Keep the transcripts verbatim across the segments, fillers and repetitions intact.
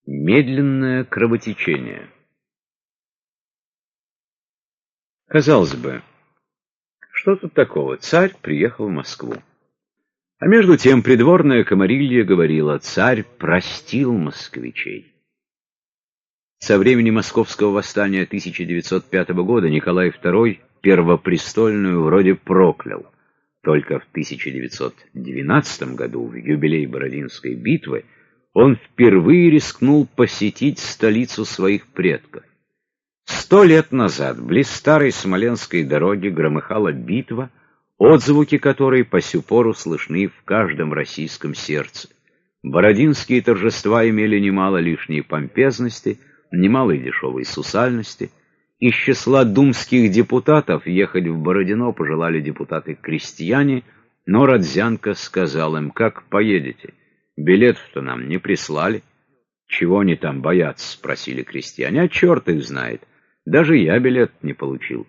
Медленное кровотечение. Казалось бы, что тут такого? Царь приехал в Москву. А между тем придворная комарилья говорила: царь простил москвичей. Со времени Московского восстания тысяча девятьсот пятого года Николай второй первопрестольную вроде проклял. Только в тысяча девятьсот двенадцатом году, в юбилей Бородинской битвы, он впервые рискнул посетить столицу своих предков. Сто лет назад близ старой Смоленской дороги громыхала битва, отзвуки которой по сю пору слышны в каждом российском сердце. Бородинские торжества имели немало лишней помпезности, немало и дешевой сусальности. Из числа думских депутатов ехать в Бородино пожелали депутаты-крестьяне, но Родзянко сказал им: как поедете? Билетов-то нам не прислали. Чего они там боятся? — спросили крестьяне. А черт их знает. Даже я билет не получил.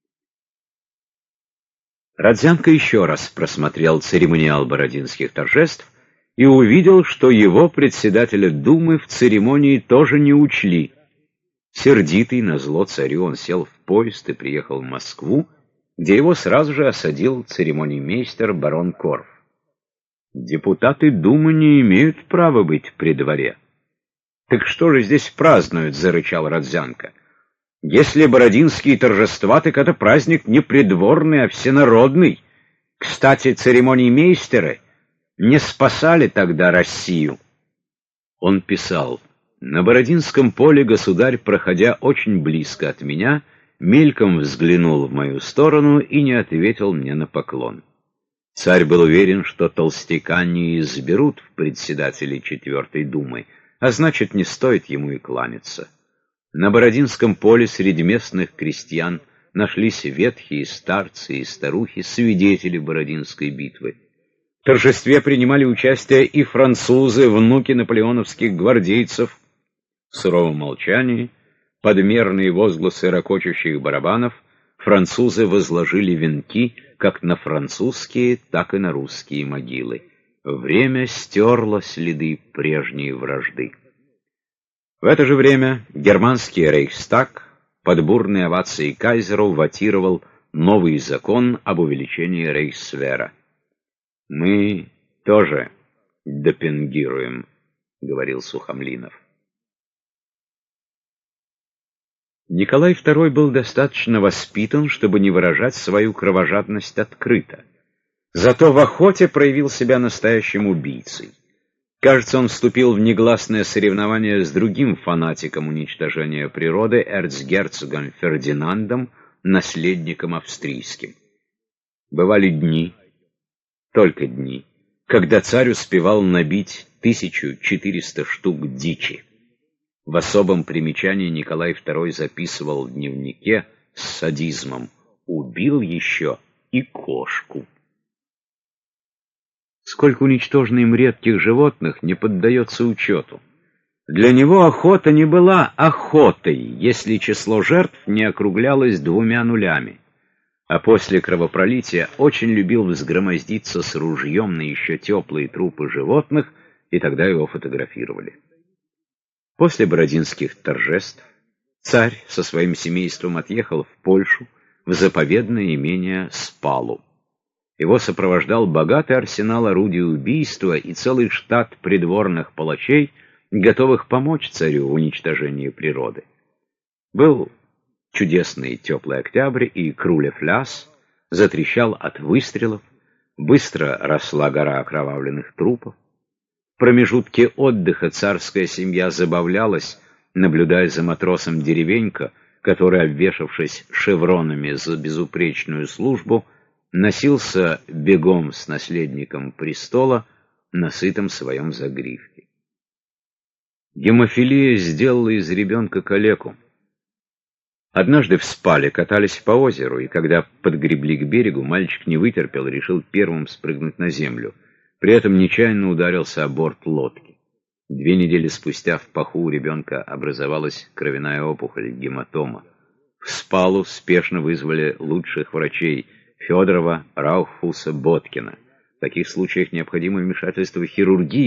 Родзянко еще раз просмотрел церемониал бородинских торжеств и увидел, что его, председателя Думы, в церемонии тоже не учли. Сердитый назло царю, он сел в поезд и приехал в Москву, где его сразу же осадил церемониймейстер барон Корф. Депутаты Думы не имеют права быть при дворе. Так что же здесь празднуют? — зарычал Родзянко. Если бородинские торжества, так это праздник не придворный, а всенародный. Кстати, церемониймейстеры не спасали тогда Россию. Он писал: на Бородинском поле государь, проходя очень близко от меня, мельком взглянул в мою сторону и не ответил мне на поклон. Царь был уверен, что толстяка не изберут в председатели Четвертой Думы, а значит, не стоит ему и кланяться. На Бородинском поле среди местных крестьян нашлись ветхие старцы и старухи, свидетели Бородинской битвы. В торжестве принимали участие и французы, внуки наполеоновских гвардейцев. В суровом молчании, под мерные возгласы рокочущих барабанов, французы возложили венки как на французские, так и на русские могилы. Время стерло следы прежней вражды. В это же время германский рейхстаг под бурные овации кайзеру вотировал новый закон об увеличении рейхсвера. «Мы тоже допингируем», — говорил Сухомлинов. Николай второй был достаточно воспитан, чтобы не выражать свою кровожадность открыто. Зато в охоте проявил себя настоящим убийцей. Кажется, он вступил в негласное соревнование с другим фанатиком уничтожения природы, эрцгерцогом Фердинандом, наследником австрийским. Бывали дни, только дни, когда царь успевал набить тысячу четыреста штук дичи. В особом примечании Николай второй записывал в дневнике с садизмом: убил еще и кошку. Сколько уничтожено им редких животных не поддается учету. Для него охота не была охотой, если число жертв не округлялось двумя нулями. А после кровопролития очень любил взгромоздиться с ружьем на еще теплые трупы животных, и тогда его фотографировали. После бородинских торжеств царь со своим семейством отъехал в Польшу, в заповедное имение Спалу. Его сопровождал богатый арсенал орудий убийства и целый штат придворных палачей, готовых помочь царю в уничтожении природы. Был чудесный теплый октябрь, и Крулев-Ляс затрещал от выстрелов, быстро росла гора окровавленных трупов. В промежутке отдыха царская семья забавлялась, наблюдая за матросом Деревенько, который, обвешавшись шевронами за безупречную службу, носился бегом с наследником престола на сытом своем загривке. Гемофилия сделала из ребенка калеку. Однажды в Спале катались по озеру, и когда подгребли к берегу, мальчик не вытерпел и решил первым спрыгнуть на землю. При этом нечаянно ударился о борт лодки. Две недели спустя в паху у ребенка образовалась кровяная опухоль, гематома. В Спалу спешно вызвали лучших врачей — Федорова, Раухфуса, Боткина. В таких случаях необходимо вмешательство хирургии,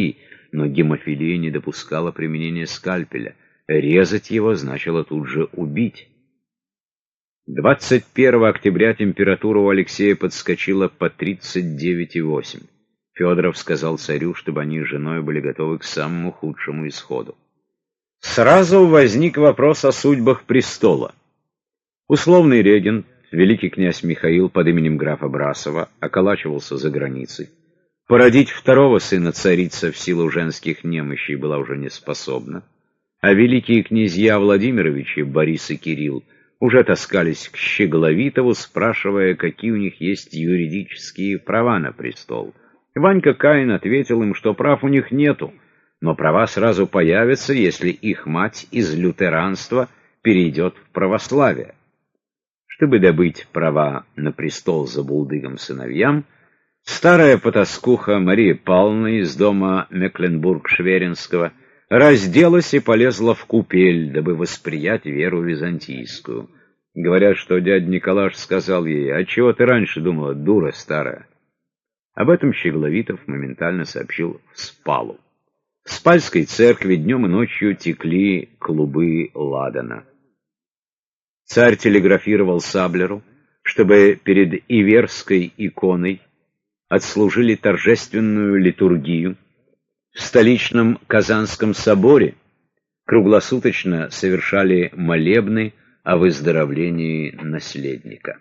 но гемофилия не допускала применения скальпеля. Резать его значило тут же убить. двадцать первого октября температура у Алексея подскочила по тридцать девять и восемь. Федоров сказал царю, чтобы они с женой были готовы к самому худшему исходу. Сразу возник вопрос о судьбах престола. Условный регент, великий князь Михаил под именем графа Брасова, околачивался за границей. Породить второго сына царица в силу женских немощей была уже не способна, а великие князья Владимировичи, Борис и Кирилл, уже таскались к Щегловитову, спрашивая, какие у них есть юридические права на престол. Ванька Каин ответил им, что прав у них нету, но права сразу появятся, если их мать из лютеранства перейдет в православие. Чтобы добыть права на престол забулдыгам сыновьям, старая потаскуха Мария Павловна из дома Мекленбург-Шверинского разделась и полезла в купель, дабы восприять веру византийскую. Говорят, что дядя Николаш сказал ей: «А чего ты раньше думала, дура старая?» Об этом Щегловитов моментально сообщил в Спалу. В Спальской церкви днем и ночью текли клубы ладана. Царь телеграфировал Саблеру, чтобы перед Иверской иконой отслужили торжественную литургию. В столичном Казанском соборе круглосуточно совершали молебны о выздоровлении наследника.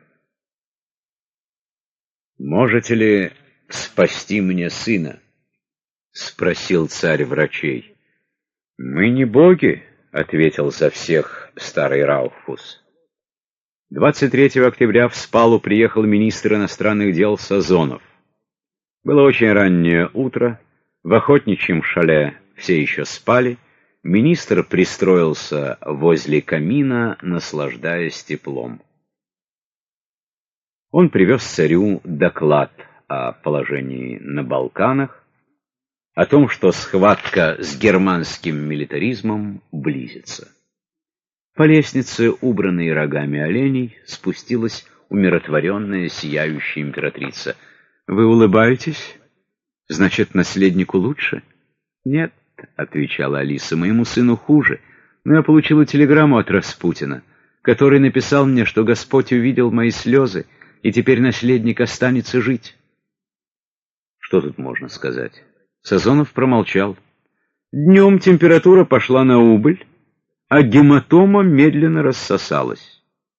«Можете ли спасти мне сына?» — спросил царь врачей. «Мы не боги», — ответил за всех старый Раухфус. двадцать третьего октября в Спалу приехал министр иностранных дел Сазонов. Было очень раннее утро, в охотничьем шале все еще спали, министр пристроился возле камина, наслаждаясь теплом. Он привез царю доклад о положении на Балканах, о том, что схватка с германским милитаризмом близится. По лестнице, убранной рогами оленей, спустилась умиротворенная, сияющая императрица. «Вы улыбаетесь? Значит, наследнику лучше?» «Нет», — отвечала Алиса, — «моему сыну хуже, но я получила телеграмму от Распутина, который написал мне, что Господь увидел мои слезы, и теперь наследник останется жить». Что тут можно сказать? Сазонов промолчал. Днем температура пошла на убыль, а гематома медленно рассосалась.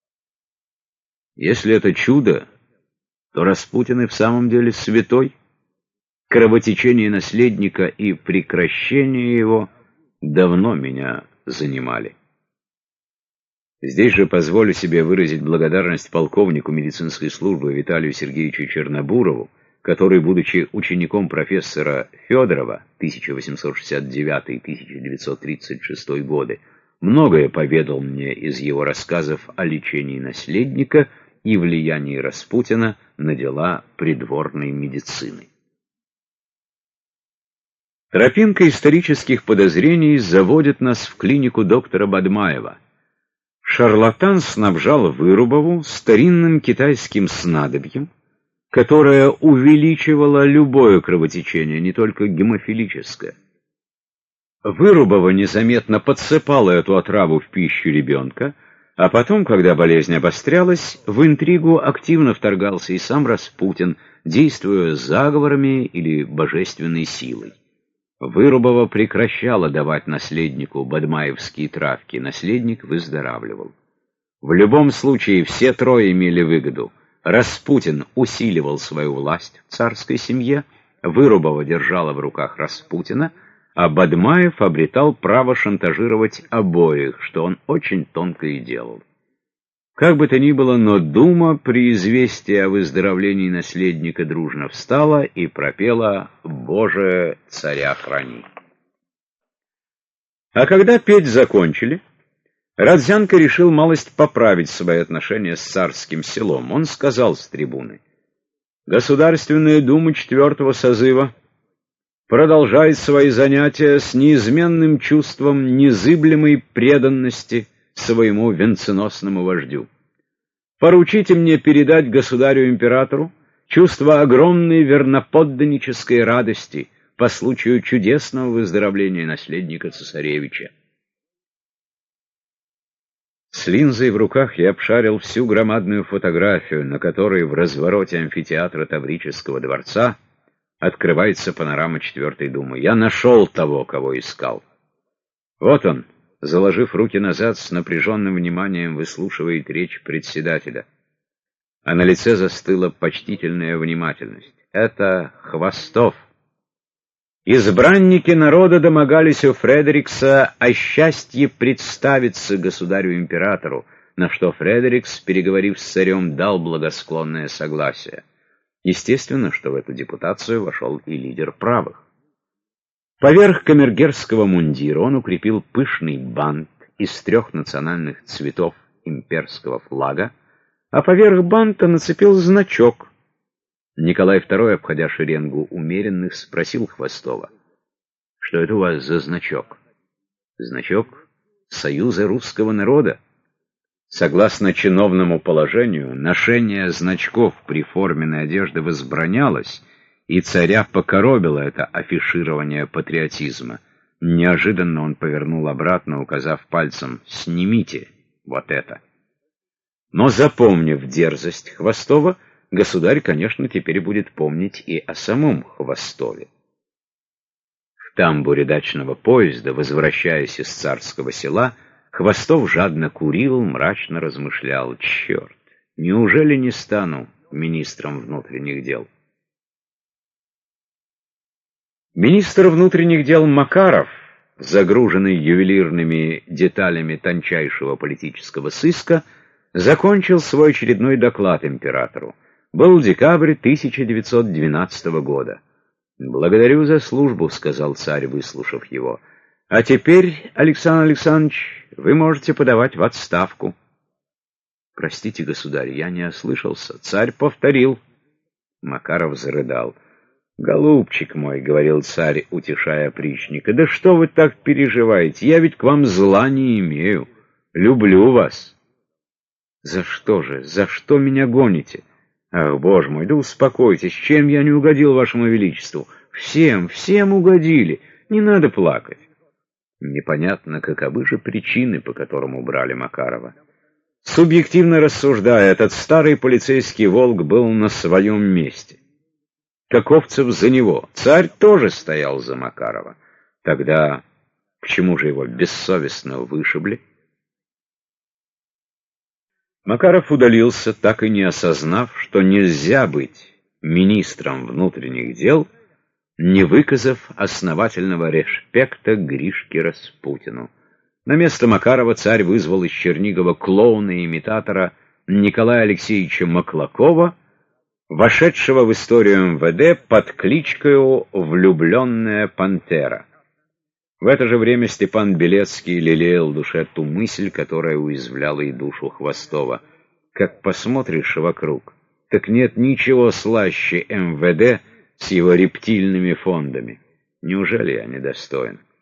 Если это чудо, то Распутин и в самом деле святой. Кровотечение наследника и прекращение его давно меня занимали. Здесь же позволю себе выразить благодарность полковнику медицинской службы Виталию Сергеевичу Чернобурову, который, будучи учеником профессора Федорова тысяча восемьсот шестьдесят девятый — тысяча девятьсот тридцать шестой годы, многое поведал мне из его рассказов о лечении наследника и влиянии Распутина на дела придворной медицины. Тропинка исторических подозрений заводит нас в клинику доктора Бадмаева. Шарлатан снабжал Вырубову старинным китайским снадобьем, которое увеличивало любое кровотечение, не только гемофилическое. Вырубова незаметно подсыпала эту отраву в пищу ребенка, а потом, когда болезнь обострялась, в интригу активно вторгался и сам Распутин, действуя заговорами или божественной силой. Вырубова прекращала давать наследнику бадмаевские травки, наследник выздоравливал. В любом случае все трое имели выгоду. Распутин усиливал свою власть в царской семье, Вырубова держала в руках Распутина, а Бадмаев обретал право шантажировать обоих, что он очень тонко и делал. Как бы то ни было, но Дума при известии о выздоровлении наследника дружно встала и пропела «Боже, царя храни». А когда петь закончили, Родзянко решил малость поправить свои отношения с царским селом. Он сказал с трибуны: «Государственная дума четвертого созыва продолжает свои занятия с неизменным чувством незыблемой преданности своему венценосному вождю. Поручите мне передать государю-императору чувство огромной верноподданнической радости, по случаю чудесного выздоровления наследника цесаревича. С линзой в руках я обшарил всю громадную фотографию, на которой в развороте амфитеатра Таврического дворца открывается панорама Четвертой Думы. Я нашел того, кого искал. Вот он, заложив руки назад, с напряженным вниманием выслушивает речь председателя. А на лице застыла почтительная внимательность. Это Хвостов. Избранники народа домогались у Фредерикса о счастье представиться государю-императору, на что Фредерикс, переговорив с царем, дал благосклонное согласие. Естественно, что в эту депутацию вошел и лидер правых. Поверх камергерского мундира он укрепил пышный бант из трех национальных цветов имперского флага, а поверх банта нацепил значок. Николай второй, обходя шеренгу умеренных, спросил Хвостова: «Что это у вас за значок?» «Значок Союза русского народа». Согласно чиновному положению, ношение значков при форменной одежде возбранялось, и царя покоробило это афиширование патриотизма. Неожиданно он повернул обратно, указав пальцем: «Снимите вот это». Но, запомнив дерзость Хвостова, государь, конечно, теперь будет помнить и о самом Хвостове. В тамбуре дачного поезда, возвращаясь из царского села, Хвостов жадно курил, мрачно размышлял: «Черт, неужели не стану министром внутренних дел?» Министр внутренних дел Макаров, загруженный ювелирными деталями тончайшего политического сыска, закончил свой очередной доклад императору. Был декабрь тысяча девятьсот двенадцатого года. «Благодарю за службу», — сказал царь, выслушав его. «А теперь, Александр Александрович, вы можете подавать в отставку». «Простите, государь, я не ослышался. Царь повторил». Макаров зарыдал. «Голубчик мой», — говорил царь, утешая опричника, — «да что вы так переживаете? Я ведь к вам зла не имею. Люблю вас». «За что же? За что меня гоните?» «Ах, боже мой, да успокойтесь, чем я не угодил вашему величеству? Всем, всем угодили, не надо плакать». Непонятно, каковы же причины, по которым убрали Макарова. Субъективно рассуждая, этот старый полицейский волк был на своем месте. Каковцев за него, царь тоже стоял за Макарова. Тогда почему же его бессовестно вышибли? Макаров удалился, так и не осознав, что нельзя быть министром внутренних дел, не выказав основательного респекта Гришке Распутину. На место Макарова царь вызвал из Чернигова клоуна и имитатора Николая Алексеевича Маклакова, вошедшего в историю эм вэ дэ под кличкою «Влюбленная пантера». В это же время Степан Белецкий лелеял в душе ту мысль, которая уязвляла и душу Хвостова. Как посмотришь вокруг, так нет ничего слаще эм вэ дэ с его рептильными фондами. Неужели я недостоин?